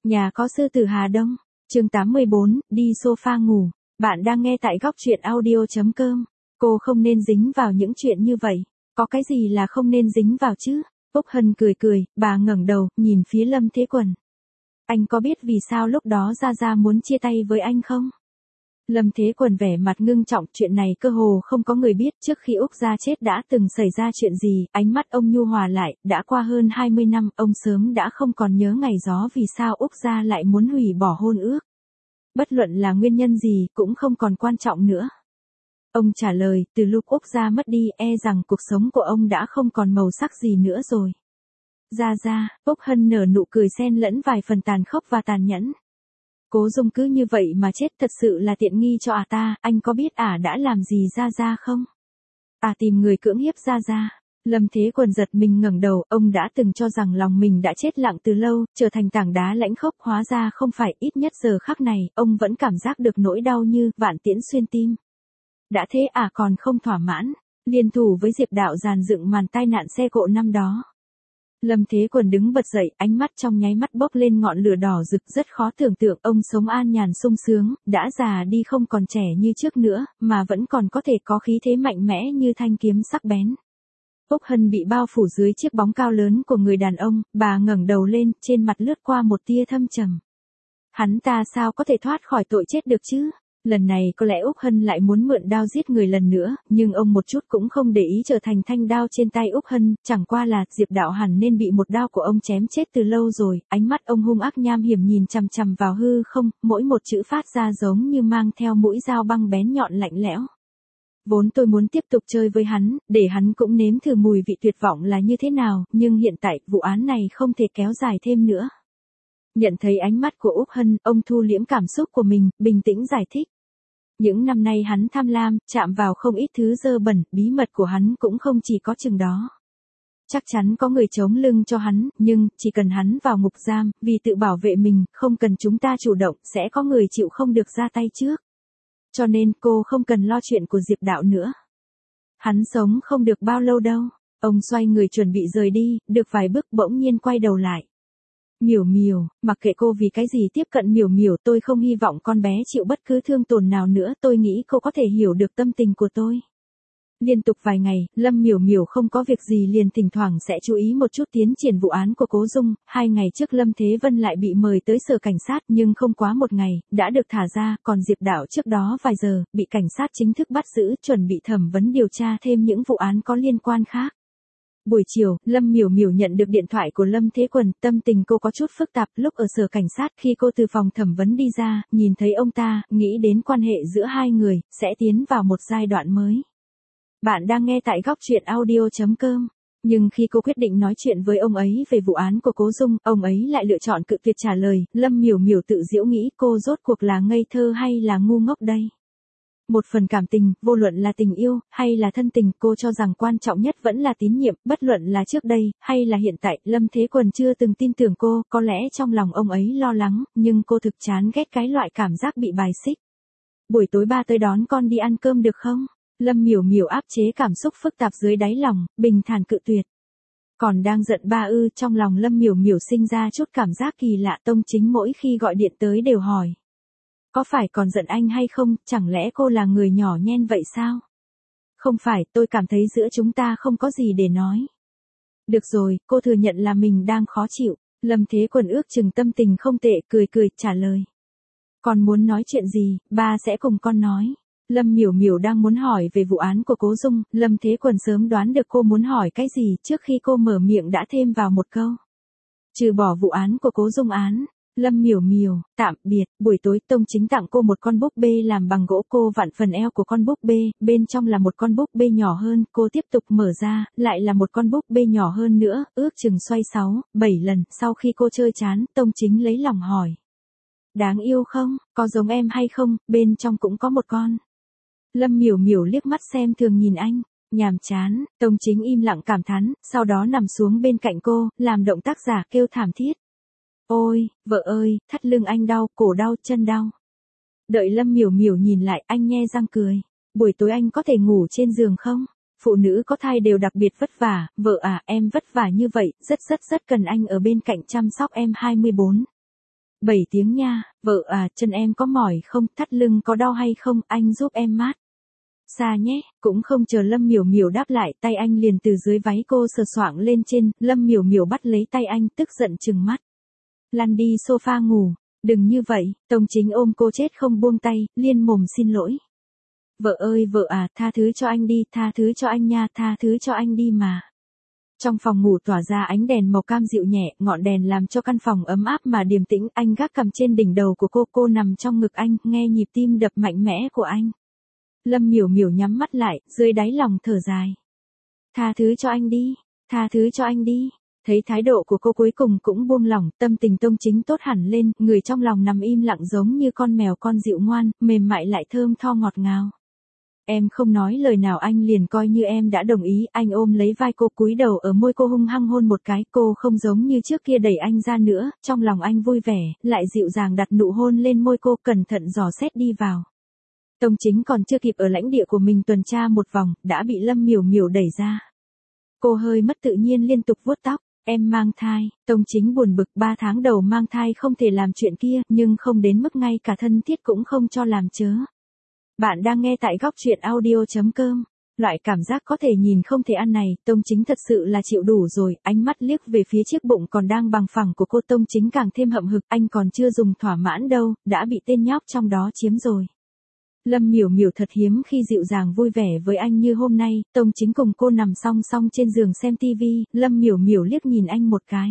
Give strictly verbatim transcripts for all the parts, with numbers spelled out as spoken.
Nhà có sư tử Hà Đông. Chương tám mươi bốn, đi sofa ngủ. Bạn đang nghe tại góc truyện audio chấm com. Cô không nên dính vào những chuyện như vậy. Có cái gì là không nên dính vào chứ? Úc Hân cười cười, bà ngẩng đầu, nhìn phía Lâm Thế Quần. Anh có biết vì sao lúc đó Gia Gia muốn chia tay với anh không? Lâm Thế Quần vẻ mặt ngưng trọng, chuyện này cơ hồ không có người biết. Trước khi Úc Gia chết đã từng xảy ra chuyện gì, ánh mắt ông nhu hòa lại, đã qua hơn hai mươi năm, ông sớm đã không còn nhớ ngày gió vì sao Úc Gia lại muốn hủy bỏ hôn ước. Bất luận là nguyên nhân gì cũng không còn quan trọng nữa. Ông trả lời, từ lúc Úc Gia mất đi, e rằng cuộc sống của ông đã không còn màu sắc gì nữa rồi. Gia Gia, Úc Hân nở nụ cười xen lẫn vài phần tàn khốc và tàn nhẫn. Cố Dung cứ như vậy mà chết thật sự là tiện nghi cho ả ta, anh có biết ả đã làm gì Gia Gia không? Ả tìm người cưỡng hiếp Gia Gia. Lâm Thế Quần giật mình ngẩng đầu, ông đã từng cho rằng lòng mình đã chết lặng từ lâu, trở thành tảng đá lãnh khốc, hóa ra không phải. Ít nhất giờ khắc này, ông vẫn cảm giác được nỗi đau như vạn tiễn xuyên tim. Đã thế ả còn không thỏa mãn, liên thủ với Diệp Đạo dàn dựng màn tai nạn xe cộ năm đó. Lâm Thế Quần đứng bật dậy, ánh mắt trong nháy mắt bốc lên ngọn lửa đỏ rực, rất khó tưởng tượng ông sống an nhàn sung sướng, đã già đi không còn trẻ như trước nữa, mà vẫn còn có thể có khí thế mạnh mẽ như thanh kiếm sắc bén. Úc Hân bị bao phủ dưới chiếc bóng cao lớn của người đàn ông, bà ngẩng đầu lên, trên mặt lướt qua một tia thâm trầm. Hắn ta sao có thể thoát khỏi tội chết được chứ? Lần này có lẽ Úc Hân lại muốn mượn đao giết người lần nữa, nhưng ông một chút cũng không để ý trở thành thanh đao trên tay Úc Hân, chẳng qua là Diệp Đạo hẳn nên bị một đao của ông chém chết từ lâu rồi. Ánh mắt ông hung ác nham hiểm nhìn chằm chằm vào hư không, mỗi một chữ phát ra giống như mang theo mũi dao băng bén nhọn lạnh lẽo. Vốn tôi muốn tiếp tục chơi với hắn, để hắn cũng nếm thử mùi vị tuyệt vọng là như thế nào, nhưng hiện tại vụ án này không thể kéo dài thêm nữa. Nhận thấy ánh mắt của Úc Hân, ông thu liễm cảm xúc của mình, bình tĩnh giải thích. Những năm nay hắn tham lam, chạm vào không ít thứ dơ bẩn, bí mật của hắn cũng không chỉ có chừng đó. Chắc chắn có người chống lưng cho hắn, nhưng, chỉ cần hắn vào ngục giam, vì tự bảo vệ mình, không cần chúng ta chủ động, sẽ có người chịu không được ra tay trước. Cho nên cô không cần lo chuyện của Diệp Đạo nữa. Hắn sống không được bao lâu đâu. Ông xoay người chuẩn bị rời đi, được vài bước bỗng nhiên quay đầu lại. Miểu Miểu, mặc kệ cô vì cái gì tiếp cận Miểu Miểu, tôi không hy vọng con bé chịu bất cứ thương tổn nào nữa, tôi nghĩ cô có thể hiểu được tâm tình của tôi. Liên tục vài ngày, Lâm Miểu Miểu không có việc gì liền thỉnh thoảng sẽ chú ý một chút tiến triển vụ án của Cố Dung. Hai ngày trước Lâm Thế Vân lại bị mời tới sở cảnh sát, nhưng không quá một ngày, đã được thả ra, còn Diệp Đạo trước đó vài giờ, bị cảnh sát chính thức bắt giữ, chuẩn bị thẩm vấn điều tra thêm những vụ án có liên quan khác. Buổi chiều, Lâm Miểu Miểu nhận được điện thoại của Lâm Thế Quần, tâm tình cô có chút phức tạp. Lúc ở sở cảnh sát, khi cô từ phòng thẩm vấn đi ra, nhìn thấy ông ta, nghĩ đến quan hệ giữa hai người, sẽ tiến vào một giai đoạn mới. Bạn đang nghe tại góc truyện audio chấm com. Nhưng khi cô quyết định nói chuyện với ông ấy về vụ án của Cố Dung, ông ấy lại lựa chọn cự tuyệt trả lời. Lâm Miểu Miểu tự giễu nghĩ cô rốt cuộc là ngây thơ hay là ngu ngốc đây. Một phần cảm tình, vô luận là tình yêu, hay là thân tình, cô cho rằng quan trọng nhất vẫn là tín nhiệm, bất luận là trước đây, hay là hiện tại. Lâm Thế Quần chưa từng tin tưởng cô, có lẽ trong lòng ông ấy lo lắng, nhưng cô thực chán ghét cái loại cảm giác bị bài xích. Buổi tối ba tới đón con đi ăn cơm được không? Lâm Miểu Miểu áp chế cảm xúc phức tạp dưới đáy lòng, bình thản cự tuyệt. Còn đang giận ba ư, trong lòng Lâm Miểu Miểu sinh ra chút cảm giác kỳ lạ. Tông Chính mỗi khi gọi điện tới đều hỏi. Có phải còn giận anh hay không, chẳng lẽ cô là người nhỏ nhen vậy sao? Không phải, tôi cảm thấy giữa chúng ta không có gì để nói. Được rồi, cô thừa nhận là mình đang khó chịu. Lâm Thế Quần ước chừng tâm tình không tệ, cười cười, trả lời. Con muốn nói chuyện gì, ba sẽ cùng con nói. Lâm Miểu Miểu đang muốn hỏi về vụ án của Cố Dung, Lâm Thế Quần sớm đoán được cô muốn hỏi cái gì, trước khi cô mở miệng đã thêm vào một câu. Trừ bỏ vụ án của Cố Dung án. Lâm Miểu Miểu, tạm biệt. Buổi tối Tông Chính tặng cô một con búp bê làm bằng gỗ, cô vặn phần eo của con búp bê, bên trong là một con búp bê nhỏ hơn, cô tiếp tục mở ra, lại là một con búp bê nhỏ hơn nữa, ước chừng xoay sáu, bảy lần. Sau khi cô chơi chán, Tông Chính lấy lòng hỏi. Đáng yêu không, có giống em hay không, bên trong cũng có một con. Lâm Miểu Miểu liếc mắt xem thường nhìn anh, nhàm chán. Tông Chính im lặng cảm thán, sau đó nằm xuống bên cạnh cô, làm động tác giả kêu thảm thiết. Ôi, vợ ơi, thắt lưng anh đau, cổ đau, chân đau. Đợi Lâm Miểu Miểu nhìn lại, anh nhe răng cười. Buổi tối anh có thể ngủ trên giường không? Phụ nữ có thai đều đặc biệt vất vả, vợ à, em vất vả như vậy, rất rất rất cần anh ở bên cạnh chăm sóc em hai mươi bốn Bảy tiếng nha, vợ à, chân em có mỏi không, thắt lưng có đau hay không, anh giúp em mát xa nhé. Cũng không chờ Lâm Miểu Miểu đáp lại, tay anh liền từ dưới váy cô sờ soạng lên trên, Lâm Miểu Miểu bắt lấy tay anh, tức giận trừng mắt. Lăn đi sofa ngủ, đừng như vậy. Tông Chính ôm cô chết không buông tay, liên mồm xin lỗi. Vợ ơi vợ à, tha thứ cho anh đi, tha thứ cho anh nha, tha thứ cho anh đi mà. Trong phòng ngủ tỏa ra ánh đèn màu cam dịu nhẹ, ngọn đèn làm cho căn phòng ấm áp mà điềm tĩnh. Anh gác cầm trên đỉnh đầu của cô, cô nằm trong ngực anh, nghe nhịp tim đập mạnh mẽ của anh. Lâm Miểu Miểu nhắm mắt lại, dưới đáy lòng thở dài. Tha thứ cho anh đi, tha thứ cho anh đi. Thấy thái độ của cô cuối cùng cũng buông lỏng, tâm tình Tông Chính tốt hẳn lên, người trong lòng nằm im lặng giống như con mèo con dịu ngoan, mềm mại lại thơm tho ngọt ngào. Em không nói lời nào anh liền coi như em đã đồng ý, anh ôm lấy vai cô cúi đầu ở môi cô hung hăng hôn một cái, cô không giống như trước kia đẩy anh ra nữa, trong lòng anh vui vẻ, lại dịu dàng đặt nụ hôn lên môi cô, cẩn thận dò xét đi vào. Tông Chính còn chưa kịp ở lãnh địa của mình tuần tra một vòng, đã bị Lâm Miểu Miểu đẩy ra. Cô hơi mất tự nhiên liên tục vuốt tóc, em mang thai. Tông Chính buồn bực, ba tháng đầu mang thai không thể làm chuyện kia, nhưng không đến mức ngay cả thân thiết cũng không cho làm chớ. Bạn đang nghe tại góc truyện audio chấm com. Loại cảm giác có thể nhìn không thể ăn này, Tông Chính thật sự là chịu đủ rồi, ánh mắt liếc về phía chiếc bụng còn đang bằng phẳng của cô, Tông Chính càng thêm hậm hực, anh còn chưa dùng thỏa mãn đâu, đã bị tên nhóc trong đó chiếm rồi. Lâm Miểu Miểu thật hiếm khi dịu dàng vui vẻ với anh như hôm nay, Tông Chính cùng cô nằm song song trên giường xem tivi, Lâm Miểu Miểu liếc nhìn anh một cái.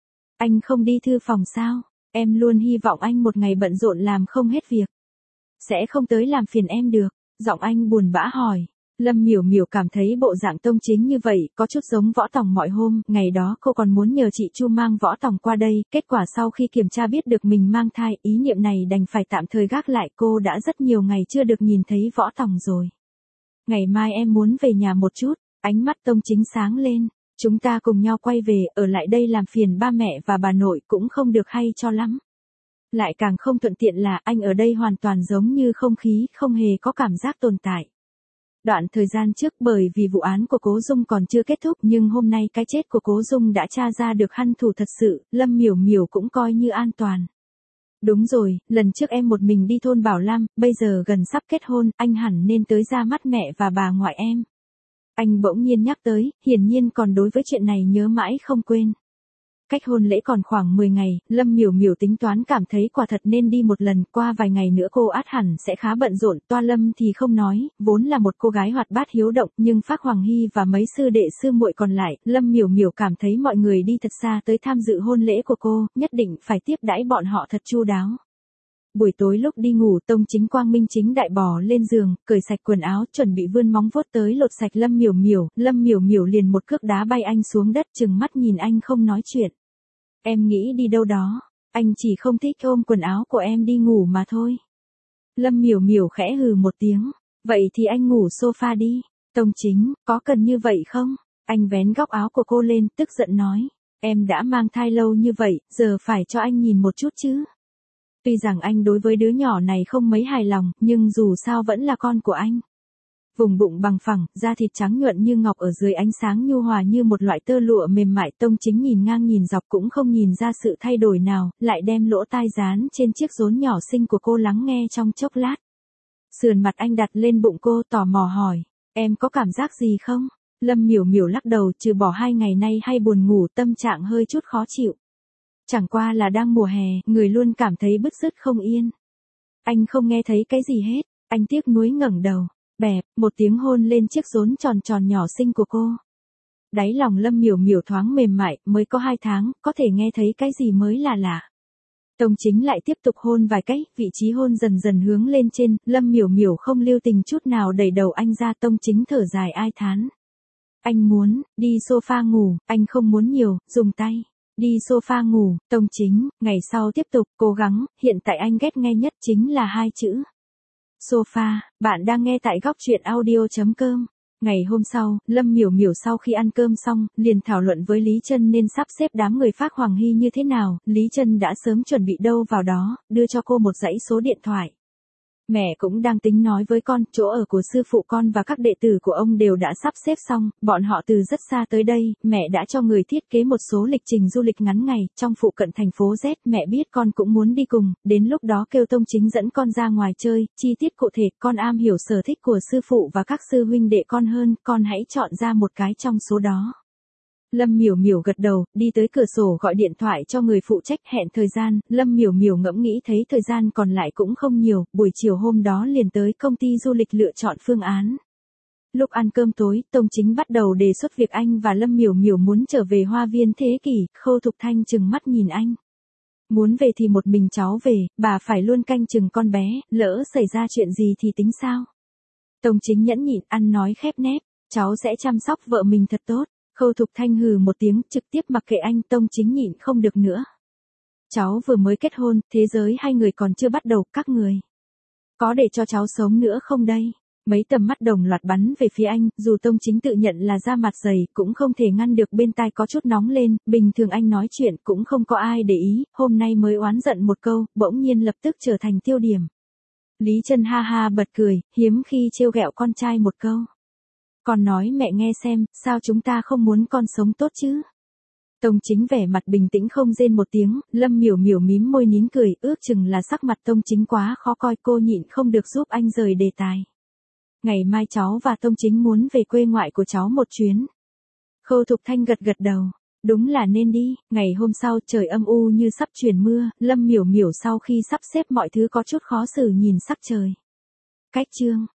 Anh không đi thư phòng sao? Em luôn hy vọng anh một ngày bận rộn làm không hết việc. Sẽ không tới làm phiền em được, giọng anh buồn bã hỏi. Lâm Miểu Miểu cảm thấy bộ dạng Tông Chính như vậy, có chút giống Võ Tòng mọi hôm, ngày đó cô còn muốn nhờ chị Chu mang Võ Tòng qua đây, kết quả sau khi kiểm tra biết được mình mang thai, ý niệm này đành phải tạm thời gác lại, cô đã rất nhiều ngày chưa được nhìn thấy Võ Tòng rồi. Ngày mai em muốn về nhà một chút, ánh mắt Tông Chính sáng lên, chúng ta cùng nhau quay về, ở lại đây làm phiền ba mẹ và bà nội cũng không được hay cho lắm. Lại càng không thuận tiện là anh ở đây hoàn toàn giống như không khí, không hề có cảm giác tồn tại. Đoạn thời gian trước bởi vì vụ án của Cố Dung còn chưa kết thúc nhưng hôm nay cái chết của Cố Dung đã tra ra được hung thủ thật sự, Lâm Miểu Miểu cũng coi như an toàn. Đúng rồi, lần trước em một mình đi thôn Bảo Lam, bây giờ gần sắp kết hôn, anh hẳn nên tới ra mắt mẹ và bà ngoại em. Anh bỗng nhiên nhắc tới, hiển nhiên còn đối với chuyện này nhớ mãi không quên. Cách hôn lễ còn khoảng mười ngày, Lâm Miểu Miểu tính toán cảm thấy quả thật nên đi một lần, qua vài ngày nữa cô át hẳn sẽ khá bận rộn, Toa Lâm thì không nói, vốn là một cô gái hoạt bát hiếu động, nhưng Phác Hoàng Hy và mấy sư đệ sư muội còn lại, Lâm Miểu Miểu cảm thấy mọi người đi thật xa tới tham dự hôn lễ của cô, nhất định phải tiếp đãi bọn họ thật chu đáo. Buổi tối lúc đi ngủ, Tông Chính quang minh chính đại bò lên giường, cởi sạch quần áo, chuẩn bị vươn móng vuốt tới lột sạch Lâm Miểu Miểu, Lâm Miểu Miểu liền một cước đá bay anh xuống đất, trừng mắt nhìn anh không nói chuyện. Em nghĩ đi đâu đó, anh chỉ không thích ôm quần áo của em đi ngủ mà thôi. Lâm Miểu Miểu khẽ hừ một tiếng, vậy thì anh ngủ sofa đi. Tông Chính, có cần như vậy không? Anh vén góc áo của cô lên, tức giận nói, em đã mang thai lâu như vậy, giờ phải cho anh nhìn một chút chứ. Tuy rằng anh đối với đứa nhỏ này không mấy hài lòng, nhưng dù sao vẫn là con của anh. Vùng bụng bằng phẳng, da thịt trắng nhuận như ngọc ở dưới ánh sáng nhu hòa như một loại tơ lụa mềm mại, Tông Chính nhìn ngang nhìn dọc cũng không nhìn ra sự thay đổi nào, lại đem lỗ tai dán trên chiếc rốn nhỏ xinh của cô lắng nghe trong chốc lát. Sườn mặt anh đặt lên bụng cô tò mò hỏi, em có cảm giác gì không? Lâm Miểu Miểu lắc đầu, trừ bỏ hai ngày nay hay buồn ngủ, tâm trạng hơi chút khó chịu. Chẳng qua là đang mùa hè, người luôn cảm thấy bứt rứt không yên. Anh không nghe thấy cái gì hết, anh tiếc nuối ngẩng đầu. Bẹp, một tiếng hôn lên chiếc rốn tròn tròn nhỏ xinh của cô. Đáy lòng Lâm Miểu Miểu thoáng mềm mại, mới có hai tháng, có thể nghe thấy cái gì mới là lạ. Tông Chính lại tiếp tục hôn vài cái, vị trí hôn dần dần hướng lên trên, Lâm Miểu Miểu không lưu tình chút nào đẩy đầu anh ra, Tông Chính thở dài ai thán. Anh muốn, đi sofa ngủ, anh không muốn nhiều, dùng tay. Đi sofa ngủ, Tông Chính, ngày sau tiếp tục, cố gắng, hiện tại anh ghét nghe nhất chính là hai chữ. Sofa, bạn đang nghe tại góc truyện audio chấm com. Ngày hôm sau, Lâm Miểu Miểu sau khi ăn cơm xong, liền thảo luận với Lý Trân nên sắp xếp đám người Phác Hoàng Hy như thế nào, Lý Trân đã sớm chuẩn bị đâu vào đó, đưa cho cô một dãy số điện thoại. Mẹ cũng đang tính nói với con, chỗ ở của sư phụ con và các đệ tử của ông đều đã sắp xếp xong, bọn họ từ rất xa tới đây, mẹ đã cho người thiết kế một số lịch trình du lịch ngắn ngày, trong phụ cận thành phố Z, mẹ biết con cũng muốn đi cùng, đến lúc đó kêu Tông Chính dẫn con ra ngoài chơi, chi tiết cụ thể, con am hiểu sở thích của sư phụ và các sư huynh đệ con hơn, con hãy chọn ra một cái trong số đó. Lâm Miểu Miểu gật đầu, đi tới cửa sổ gọi điện thoại cho người phụ trách hẹn thời gian, Lâm Miểu Miểu ngẫm nghĩ thấy thời gian còn lại cũng không nhiều, buổi chiều hôm đó liền tới công ty du lịch lựa chọn phương án. Lúc ăn cơm tối, Tông Chính bắt đầu đề xuất việc anh và Lâm Miểu Miểu muốn trở về Hoa Viên Thế Kỷ, Khâu Thục Thanh trừng mắt nhìn anh. Muốn về thì một mình cháu về, bà phải luôn canh chừng con bé, lỡ xảy ra chuyện gì thì tính sao? Tông Chính nhẫn nhịn ăn nói khép nép, cháu sẽ chăm sóc vợ mình thật tốt. Khâu Thục Thanh hừ một tiếng, trực tiếp mặc kệ anh, Tông Chính nhịn không được nữa. Cháu vừa mới kết hôn, thế giới hai người còn chưa bắt đầu, các người. Có để cho cháu sống nữa không đây? Mấy tầm mắt đồng loạt bắn về phía anh, dù Tông Chính tự nhận là da mặt dày, cũng không thể ngăn được bên tai có chút nóng lên, bình thường anh nói chuyện cũng không có ai để ý, hôm nay mới oán giận một câu, bỗng nhiên lập tức trở thành tiêu điểm. Lý Trân ha ha bật cười, hiếm khi trêu ghẹo con trai một câu. Con nói mẹ nghe xem, sao chúng ta không muốn con sống tốt chứ? Tông Chính vẻ mặt bình tĩnh không rên một tiếng, Lâm Miểu Miểu mím môi nín cười, ước chừng là sắc mặt Tông Chính quá khó coi, cô nhịn không được giúp anh rời đề tài. Ngày mai cháu và Tông Chính muốn về quê ngoại của cháu một chuyến. Khâu Thục Thanh gật gật đầu, đúng là nên đi. Ngày hôm sau trời âm u như sắp chuyển mưa, Lâm Miểu Miểu sau khi sắp xếp mọi thứ có chút khó xử nhìn sắc trời. Cách chương